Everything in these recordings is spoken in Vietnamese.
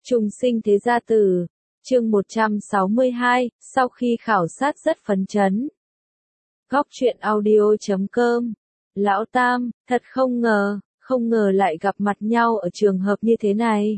Trùng sinh thế gia tử, chương 162, sau khi khảo sát rất phấn chấn. Góc truyện audio.com. Lão Tam, thật không ngờ lại gặp mặt nhau ở trường hợp như thế này.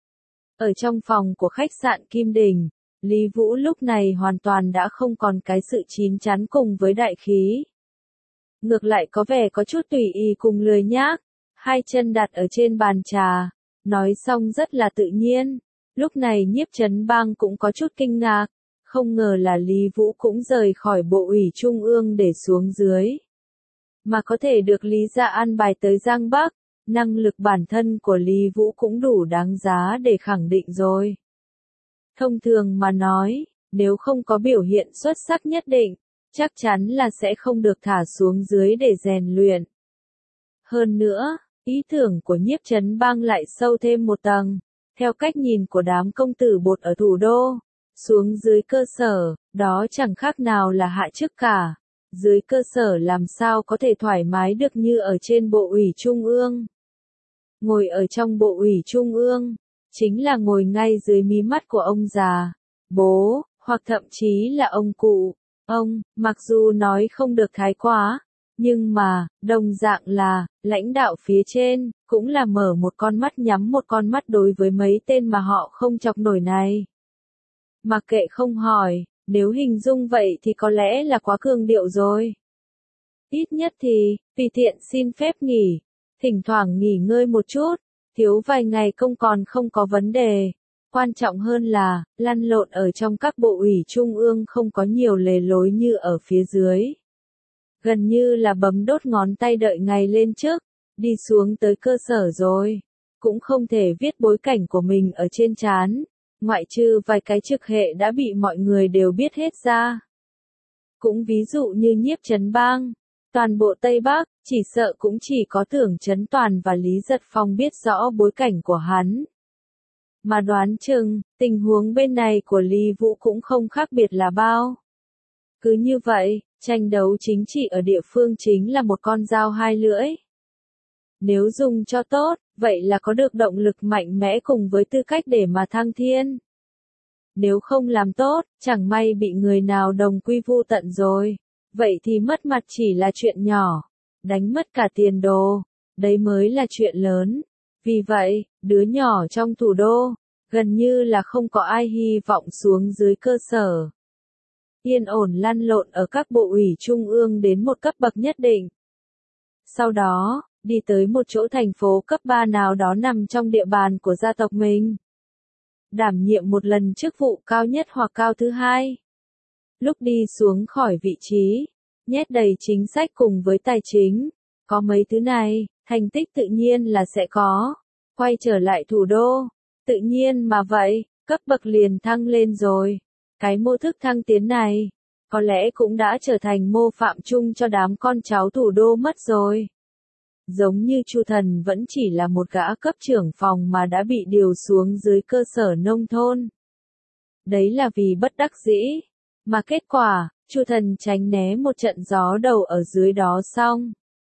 Ở trong phòng của khách sạn Kim Đình, Lý Vũ lúc này hoàn toàn đã không còn cái sự chín chắn cùng với đại khí. Ngược lại có vẻ có chút tùy ý cùng lười nhác, hai chân đặt ở trên bàn trà, nói xong rất là tự nhiên. Lúc này Nhiếp Chấn Bang cũng có chút kinh ngạc, không ngờ là Lý Vũ cũng rời khỏi Bộ ủy Trung ương để xuống dưới. Mà có thể được Lý gia an bài tới Giang Bắc, năng lực bản thân của Lý Vũ cũng đủ đáng giá để khẳng định rồi. Thông thường mà nói, nếu không có biểu hiện xuất sắc nhất định, chắc chắn là sẽ không được thả xuống dưới để rèn luyện. Hơn nữa, ý tưởng của Nhiếp Chấn Bang lại sâu thêm một tầng. Theo cách nhìn của đám công tử bột ở thủ đô, xuống dưới cơ sở, đó chẳng khác nào là hạ chức cả. Dưới cơ sở làm sao có thể thoải mái được như ở trên Bộ ủy Trung ương. Ngồi ở trong Bộ ủy Trung ương, chính là ngồi ngay dưới mí mắt của ông già, bố, hoặc thậm chí là ông cụ. Ông, mặc dù nói không được thái quá, nhưng mà, đồng dạng là, lãnh đạo phía trên, cũng là mở một con mắt nhắm một con mắt đối với mấy tên mà họ không chọc nổi này. Mặc kệ không hỏi, nếu hình dung vậy thì có lẽ là quá cường điệu rồi. Ít nhất thì, tùy tiện xin phép nghỉ, thỉnh thoảng nghỉ ngơi một chút, thiếu vài ngày công còn không có vấn đề. Quan trọng hơn là, lăn lộn ở trong các bộ ủy trung ương không có nhiều lề lối như ở phía dưới. Gần như là bấm đốt ngón tay đợi ngày lên trước, đi xuống tới cơ sở rồi. Cũng không thể viết bối cảnh của mình ở trên trán, ngoại trừ vài cái trực hệ đã bị mọi người đều biết hết ra. Cũng ví dụ như Nhiếp Chấn Bang, toàn bộ Tây Bắc, chỉ sợ cũng chỉ có Tưởng Chấn Toàn và Lý Giật Phong biết rõ bối cảnh của hắn. Mà đoán chừng, tình huống bên này của Lý Vũ cũng không khác biệt là bao. Cứ như vậy, tranh đấu chính trị ở địa phương chính là một con dao hai lưỡi. Nếu dùng cho tốt, vậy là có được động lực mạnh mẽ cùng với tư cách để mà thăng thiên. Nếu không làm tốt, chẳng may bị người nào đồng quy vu tận rồi. Vậy thì mất mặt chỉ là chuyện nhỏ. Đánh mất cả tiền đồ. Đấy mới là chuyện lớn. Vì vậy, đứa nhỏ trong thủ đô, gần như là không có ai hy vọng xuống dưới cơ sở. Yên ổn lăn lộn ở các bộ ủy trung ương đến một cấp bậc nhất định. Sau đó, đi tới một chỗ thành phố cấp 3 nào đó nằm trong địa bàn của gia tộc mình. Đảm nhiệm một lần chức vụ cao nhất hoặc cao thứ hai. Lúc đi xuống khỏi vị trí, nhét đầy chính sách cùng với tài chính. Có mấy thứ này, thành tích tự nhiên là sẽ có. Quay trở lại thủ đô, tự nhiên mà vậy, cấp bậc liền thăng lên rồi. Cái mô thức thăng tiến này, có lẽ cũng đã trở thành mô phạm chung cho đám con cháu thủ đô mất rồi. Giống như Chu Thần vẫn chỉ là một gã cấp trưởng phòng mà đã bị điều xuống dưới cơ sở nông thôn. Đấy là vì bất đắc dĩ, mà kết quả, Chu Thần tránh né một trận gió đầu ở dưới đó xong.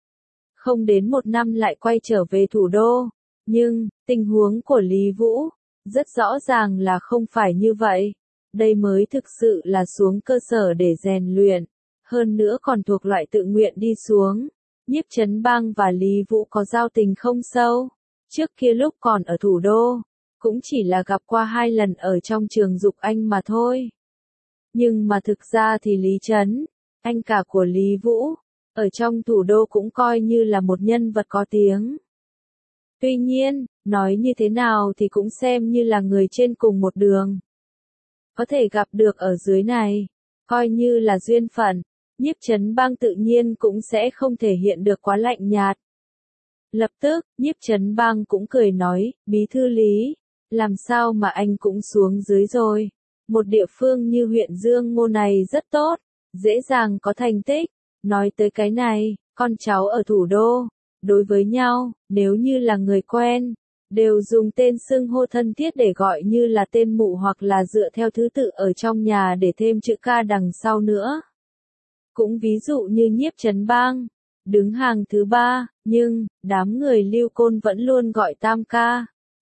Không đến một năm lại quay trở về thủ đô, nhưng, tình huống của Lý Vũ, rất rõ ràng là không phải như vậy. Đây mới thực sự là xuống cơ sở để rèn luyện, hơn nữa còn thuộc loại tự nguyện đi xuống. Nhiếp Chấn Bang và Lý Vũ có giao tình không sâu. Trước kia lúc còn ở thủ đô, cũng chỉ là gặp qua 2 lần ở trong trường Dục Anh mà thôi. Nhưng mà thực ra thì Lý Trấn, anh cả của Lý Vũ, ở trong thủ đô cũng coi như là một nhân vật có tiếng. Tuy nhiên, nói như thế nào thì cũng xem như là người trên cùng một đường. Có thể gặp được ở dưới này, coi như là duyên phận. Nhiếp Chấn Bang tự nhiên cũng sẽ không thể hiện được quá lạnh nhạt. Lập tức, Nhiếp Chấn Bang cũng cười nói, bí thư Lý, làm sao mà anh cũng xuống dưới rồi. Một địa phương như huyện Dương Ngô này rất tốt, dễ dàng có thành tích. Nói tới cái này, con cháu ở thủ đô, đối với nhau, nếu như là người quen, đều dùng tên xưng hô thân thiết để gọi như là tên mụ hoặc là dựa theo thứ tự ở trong nhà để thêm chữ ca đằng sau nữa. Cũng ví dụ như Nhiếp Chấn Bang, đứng hàng thứ 3, nhưng, đám người Lưu Côn vẫn luôn gọi tam ca.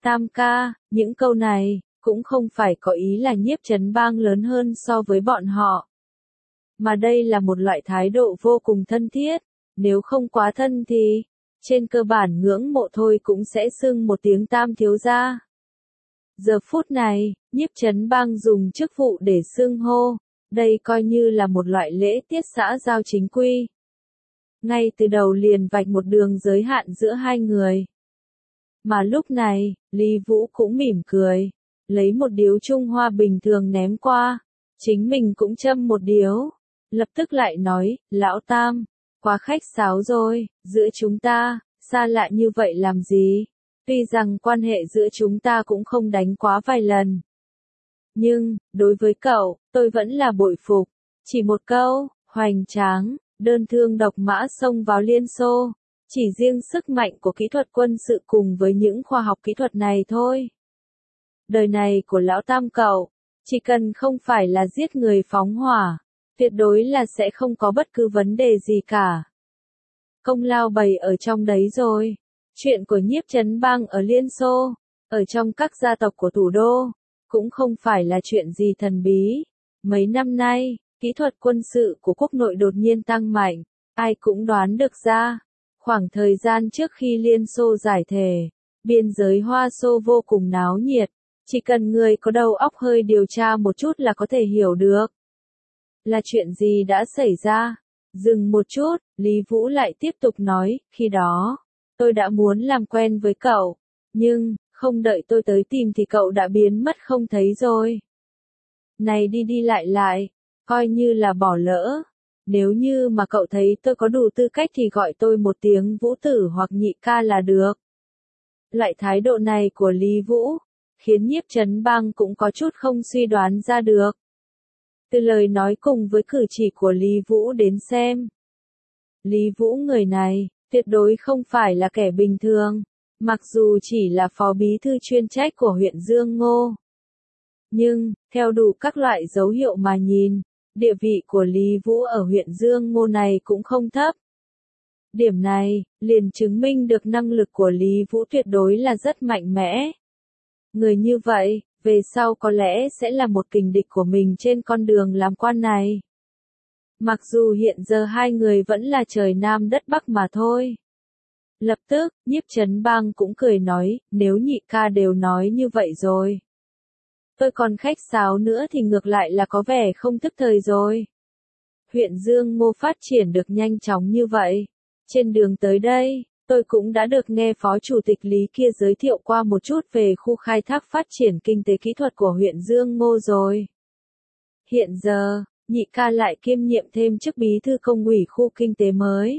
Tam ca, những câu này, cũng không phải có ý là Nhiếp Chấn Bang lớn hơn so với bọn họ. Mà đây là một loại thái độ vô cùng thân thiết, nếu không quá thân thì, trên cơ bản ngưỡng mộ thôi cũng sẽ xưng một tiếng Tam thiếu gia. Giờ phút này, Nhiếp Chấn Bang dùng chức vụ để xưng hô, đây coi như là một loại lễ tiết xã giao chính quy. Ngay từ đầu liền vạch một đường giới hạn giữa hai người. Mà lúc này, Lý Vũ cũng mỉm cười, lấy một điếu Trung Hoa bình thường ném qua, chính mình cũng châm một điếu, lập tức lại nói, lão Tam, quá khách sáo rồi, giữa chúng ta, xa lạ như vậy làm gì? Tuy rằng quan hệ giữa chúng ta cũng không đánh quá vài lần. Nhưng, đối với cậu, tôi vẫn là bội phục. Chỉ một câu, hoành tráng, đơn thương độc mã xông vào Liên Xô. Chỉ riêng sức mạnh của kỹ thuật quân sự cùng với những khoa học kỹ thuật này thôi. Đời này của lão Tam cậu, chỉ cần không phải là giết người phóng hỏa, tuyệt đối là sẽ không có bất cứ vấn đề gì cả. Công lao bày ở trong đấy rồi. Chuyện của Nhiếp Chấn Bang ở Liên Xô, ở trong các gia tộc của thủ đô, cũng không phải là chuyện gì thần bí. Mấy năm nay, kỹ thuật quân sự của quốc nội đột nhiên tăng mạnh, ai cũng đoán được ra. Khoảng thời gian trước khi Liên Xô giải thể, biên giới Hoa Xô vô cùng náo nhiệt, chỉ cần người có đầu óc hơi điều tra một chút là có thể hiểu được. Là chuyện gì đã xảy ra? Dừng một chút, Lý Vũ lại tiếp tục nói, khi đó, tôi đã muốn làm quen với cậu, nhưng, không đợi tôi tới tìm thì cậu đã biến mất không thấy rồi. Này đi đi lại lại, coi như là bỏ lỡ. Nếu như mà cậu thấy tôi có đủ tư cách thì gọi tôi một tiếng Vũ tử hoặc nhị ca là được. Loại thái độ này của Lý Vũ, khiến Nhiếp Chấn Bang cũng có chút không suy đoán ra được. Từ lời nói cùng với cử chỉ của Lý Vũ đến xem. Lý Vũ người này, tuyệt đối không phải là kẻ bình thường, mặc dù chỉ là phó bí thư chuyên trách của huyện Dương Ngô. Nhưng, theo đủ các loại dấu hiệu mà nhìn, địa vị của Lý Vũ ở huyện Dương Ngô này cũng không thấp. Điểm này, liền chứng minh được năng lực của Lý Vũ tuyệt đối là rất mạnh mẽ. Người như vậy, về sau có lẽ sẽ là một kình địch của mình trên con đường làm quan này. Mặc dù hiện giờ hai người vẫn là trời Nam đất Bắc mà thôi. Lập tức, Nhiếp Chấn Bang cũng cười nói, nếu nhị ca đều nói như vậy rồi. Tôi còn khách sáo nữa thì ngược lại là có vẻ không thức thời rồi. Huyện Dương Ngô phát triển được nhanh chóng như vậy. Trên đường tới đây, tôi cũng đã được nghe Phó Chủ tịch Lý kia giới thiệu qua một chút về khu khai thác phát triển kinh tế kỹ thuật của huyện Dương Ngô rồi. Hiện giờ, nhị ca lại kiêm nhiệm thêm chức bí thư công ủy khu kinh tế mới.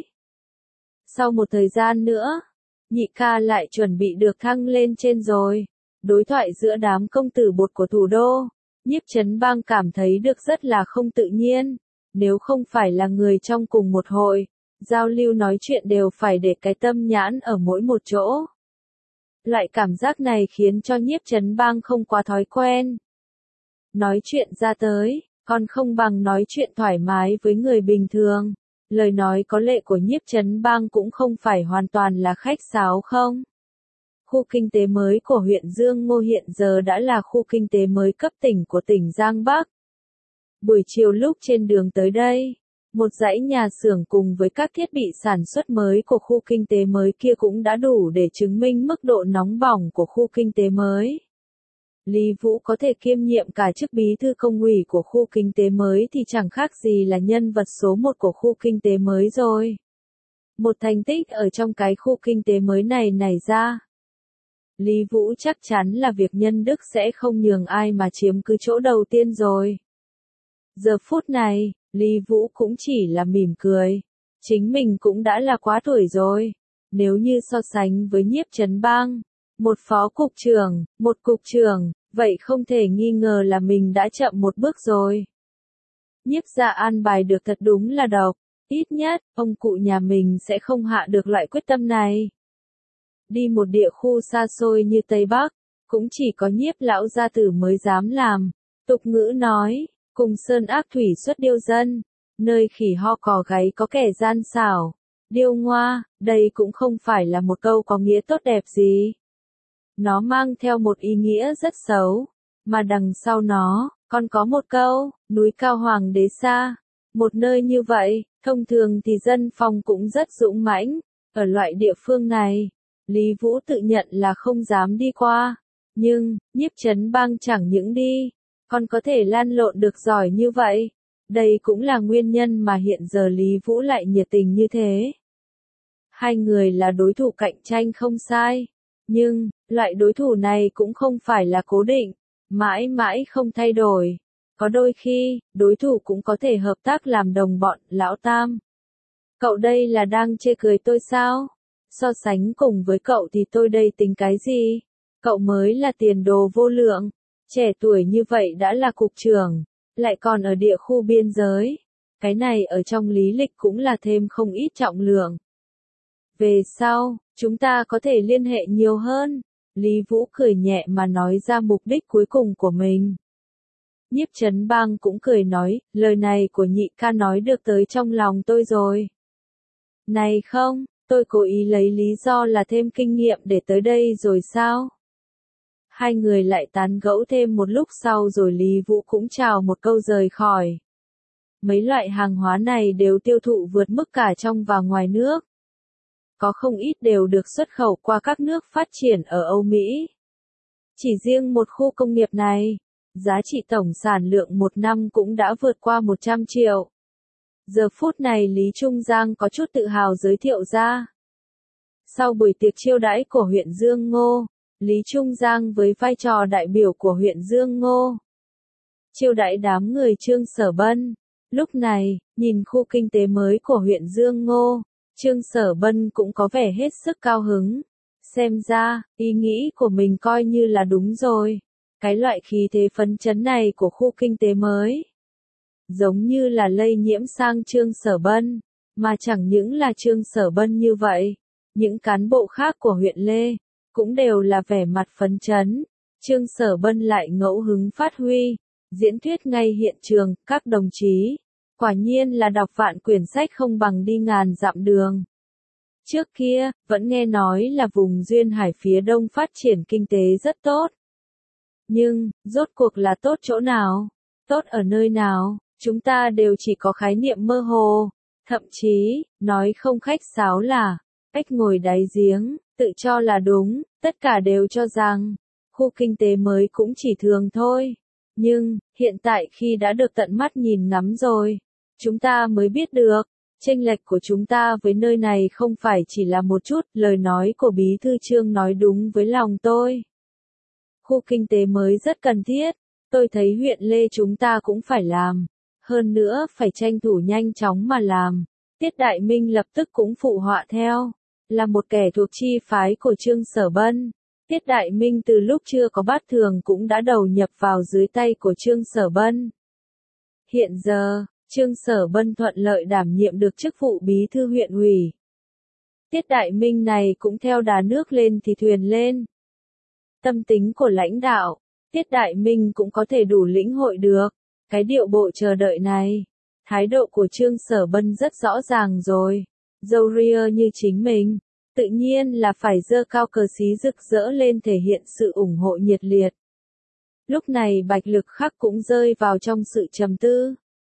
Sau một thời gian nữa, nhị ca lại chuẩn bị được thăng lên trên rồi. Đối thoại giữa đám công tử bột của thủ đô, Nhiếp Chấn Bang cảm thấy được rất là không tự nhiên. Nếu không phải là người trong cùng một hội, giao lưu nói chuyện đều phải để cái tâm nhãn ở mỗi một chỗ. Loại cảm giác này khiến cho Nhiếp Chấn Bang không quá thói quen. Nói chuyện ra tới, còn không bằng nói chuyện thoải mái với người bình thường. Lời nói có lệ của Nhiếp Chấn Bang cũng không phải hoàn toàn là khách sáo không? Khu kinh tế mới của huyện Dương Ngô hiện giờ đã là khu kinh tế mới cấp tỉnh của tỉnh Giang Bắc. Buổi chiều lúc trên đường tới đây, một dãy nhà xưởng cùng với các thiết bị sản xuất mới của khu kinh tế mới kia cũng đã đủ để chứng minh mức độ nóng bỏng của khu kinh tế mới. Lý Vũ có thể kiêm nhiệm cả chức bí thư công ủy của khu kinh tế mới thì chẳng khác gì là nhân vật số 1 của khu kinh tế mới rồi. Một thành tích ở trong cái khu kinh tế mới này nảy ra. Lý Vũ chắc chắn là việc nhân đức sẽ không nhường ai mà chiếm cứ chỗ đầu tiên rồi. Giờ phút này, Lý Vũ cũng chỉ là mỉm cười. Chính mình cũng đã là quá tuổi rồi. Nếu như so sánh với Nhiếp Chấn Bang, một phó cục trưởng, một cục trưởng, vậy không thể nghi ngờ là mình đã chậm một bước rồi. Nhiếp gia an bài được thật đúng là độc. Ít nhất, ông cụ nhà mình sẽ không hạ được loại quyết tâm này. Đi một địa khu xa xôi như Tây Bắc, cũng chỉ có Nhiếp lão gia tử mới dám làm. Tục ngữ nói, cùng sơn ác thủy xuất điêu dân, nơi khỉ ho cò gáy có kẻ gian xảo, điêu ngoa, đây cũng không phải là một câu có nghĩa tốt đẹp gì. Nó mang theo một ý nghĩa rất xấu, mà đằng sau nó, còn có một câu, núi cao hoàng đế xa. Một nơi như vậy, thông thường thì dân phòng cũng rất dũng mãnh, ở loại địa phương này, Lý Vũ tự nhận là không dám đi qua. Nhưng, Nhiếp Chấn Bang chẳng những đi, còn có thể lan lộn được giỏi như vậy. Đây cũng là nguyên nhân mà hiện giờ Lý Vũ lại nhiệt tình như thế. Hai người là đối thủ cạnh tranh không sai. Nhưng, loại đối thủ này cũng không phải là cố định, mãi mãi không thay đổi. Có đôi khi, đối thủ cũng có thể hợp tác làm đồng bọn, Lão Tam. Cậu đây là đang chê cười tôi sao? So sánh cùng với cậu thì tôi đây tính cái gì? Cậu mới là tiền đồ vô lượng, trẻ tuổi như vậy đã là cục trưởng, lại còn ở địa khu biên giới. Cái này ở trong lý lịch cũng là thêm không ít trọng lượng. Về sau, chúng ta có thể liên hệ nhiều hơn. Lý Vũ cười nhẹ mà nói ra mục đích cuối cùng của mình. Nhiếp Chấn Bang cũng cười nói, lời này của nhị ca nói được tới trong lòng tôi rồi. Này không, tôi cố ý lấy lý do là thêm kinh nghiệm để tới đây rồi sao? Hai người lại tán gẫu thêm một lúc sau rồi Lý Vũ cũng chào một câu rời khỏi. Mấy loại hàng hóa này đều tiêu thụ vượt mức cả trong và ngoài nước. Có không ít đều được xuất khẩu qua các nước phát triển ở Âu Mỹ. Chỉ riêng một khu công nghiệp này, giá trị tổng sản lượng một năm cũng đã vượt qua 100 triệu. Giờ phút này Lý Trung Giang có chút tự hào giới thiệu ra. Sau buổi tiệc chiêu đãi của huyện Dương Ngô, Lý Trung Giang với vai trò đại biểu của huyện Dương Ngô chiêu đãi đám người Trương Sở Bân. Lúc này, nhìn khu kinh tế mới của huyện Dương Ngô, Trương Sở Bân cũng có vẻ hết sức cao hứng. Xem ra, ý nghĩ của mình coi như là đúng rồi. Cái loại khí thế phấn chấn này của khu kinh tế mới, giống như là lây nhiễm sang Trương Sở Bân, mà chẳng những là Trương Sở Bân như vậy, những cán bộ khác của huyện Lê, cũng đều là vẻ mặt phấn chấn. Trương Sở Bân lại ngẫu hứng phát huy, diễn thuyết ngay hiện trường, các đồng chí, quả nhiên là đọc vạn quyển sách không bằng đi ngàn dặm đường. Trước kia, vẫn nghe nói là vùng duyên hải phía đông phát triển kinh tế rất tốt. Nhưng, rốt cuộc là tốt chỗ nào? Tốt ở nơi nào? Chúng ta đều chỉ có khái niệm mơ hồ. Thậm chí, nói không khách sáo là, ếch ngồi đáy giếng, tự cho là đúng, tất cả đều cho rằng, khu kinh tế mới cũng chỉ thường thôi. Nhưng, hiện tại khi đã được tận mắt nhìn ngắm rồi, chúng ta mới biết được, chênh lệch của chúng ta với nơi này không phải chỉ là một chút, lời nói của Bí thư Trương nói đúng với lòng tôi. Khu kinh tế mới rất cần thiết, tôi thấy huyện Lê chúng ta cũng phải làm, hơn nữa phải tranh thủ nhanh chóng mà làm. Tiết Đại Minh lập tức cũng phụ họa theo, là một kẻ thuộc chi phái của Trương Sở Bân. Tiết Đại Minh từ lúc chưa có bát thường cũng đã đầu nhập vào dưới tay của Trương Sở Bân. Hiện giờ, Trương Sở Bân thuận lợi đảm nhiệm được chức vụ bí thư huyện ủy. Tiết Đại Minh này cũng theo đà nước lên thì thuyền lên. Tâm tính của lãnh đạo, Tiết Đại Minh cũng có thể đủ lĩnh hội được. Cái điệu bộ chờ đợi này, thái độ của Trương Sở Bân rất rõ ràng rồi. Dâu ria như chính mình, tự nhiên là phải giơ cao cờ xí rực rỡ lên thể hiện sự ủng hộ nhiệt liệt. Lúc này Bạch Lực Khắc cũng rơi vào trong sự trầm tư.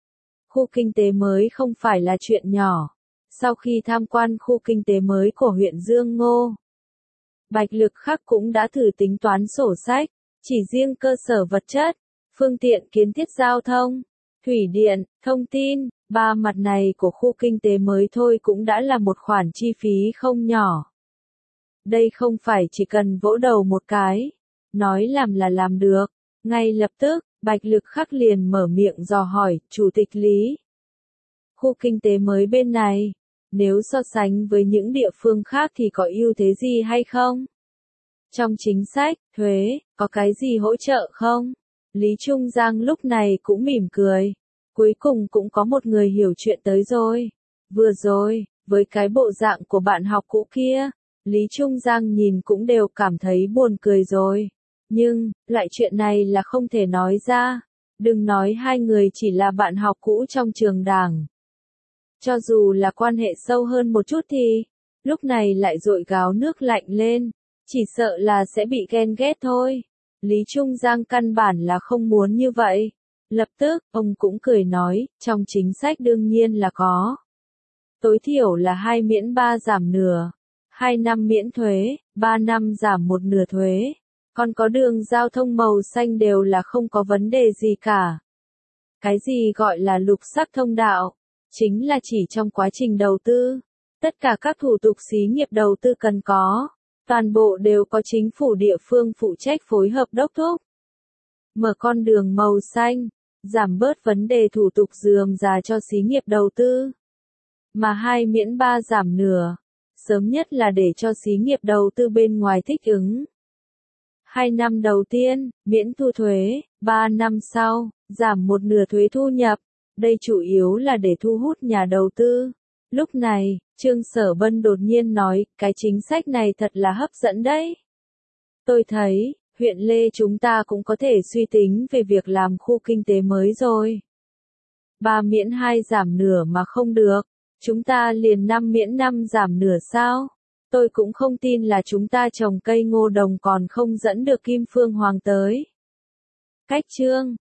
Khu kinh tế mới không phải là chuyện nhỏ. Sau khi tham quan khu kinh tế mới của huyện Dương Ngô, Bạch Lực Khắc cũng đã thử tính toán sổ sách, chỉ riêng cơ sở vật chất, phương tiện kiến thiết giao thông, thủy điện, thông tin, ba mặt này của khu kinh tế mới thôi cũng đã là một khoản chi phí không nhỏ. Đây không phải chỉ cần vỗ đầu một cái, nói làm là làm được. Ngay lập tức, Bạch Lực Khắc liền mở miệng dò hỏi, Chủ tịch Lý. Khu kinh tế mới bên này, nếu so sánh với những địa phương khác thì có ưu thế gì hay không? Trong chính sách, thuế, có cái gì hỗ trợ không? Lý Trung Giang lúc này cũng mỉm cười. Cuối cùng cũng có một người hiểu chuyện tới rồi. Vừa rồi, với cái bộ dạng của bạn học cũ kia, Lý Trung Giang nhìn cũng đều cảm thấy buồn cười rồi. Nhưng, loại chuyện này là không thể nói ra. Đừng nói hai người chỉ là bạn học cũ trong trường đảng. Cho dù là quan hệ sâu hơn một chút thì, lúc này lại dội gáo nước lạnh lên. Chỉ sợ là sẽ bị ghen ghét thôi. Lý Trung Giang căn bản là không muốn như vậy. Lập tức, ông cũng cười nói, trong chính sách đương nhiên là có. Tối thiểu là 2 miễn 3 giảm nửa, 2 năm miễn thuế, 3 năm giảm 1 nửa thuế. Còn có đường giao thông màu xanh đều là không có vấn đề gì cả. Cái gì gọi là lục sắc thông đạo? Chính là chỉ trong quá trình đầu tư. Tất cả các thủ tục xí nghiệp đầu tư cần có. Toàn bộ đều có chính phủ địa phương phụ trách phối hợp đốc thúc. Mở con đường màu xanh, giảm bớt vấn đề thủ tục rườm rà cho xí nghiệp đầu tư. Mà 2 miễn 3 giảm nửa, sớm nhất là để cho xí nghiệp đầu tư bên ngoài thích ứng. 2 năm đầu tiên, miễn thu thuế, 3 năm sau, giảm 1 nửa thuế thu nhập. Đây chủ yếu là để thu hút nhà đầu tư. Lúc này, Trương Sở Bân đột nhiên nói, cái chính sách này thật là hấp dẫn đấy. Tôi thấy, huyện Lê chúng ta cũng có thể suy tính về việc làm khu kinh tế mới rồi. 3 miễn 2 giảm nửa mà không được, chúng ta liền 5 miễn 5 giảm nửa sao? Tôi cũng không tin là chúng ta trồng cây ngô đồng còn không dẫn được Kim Phương Hoàng tới. Cách chương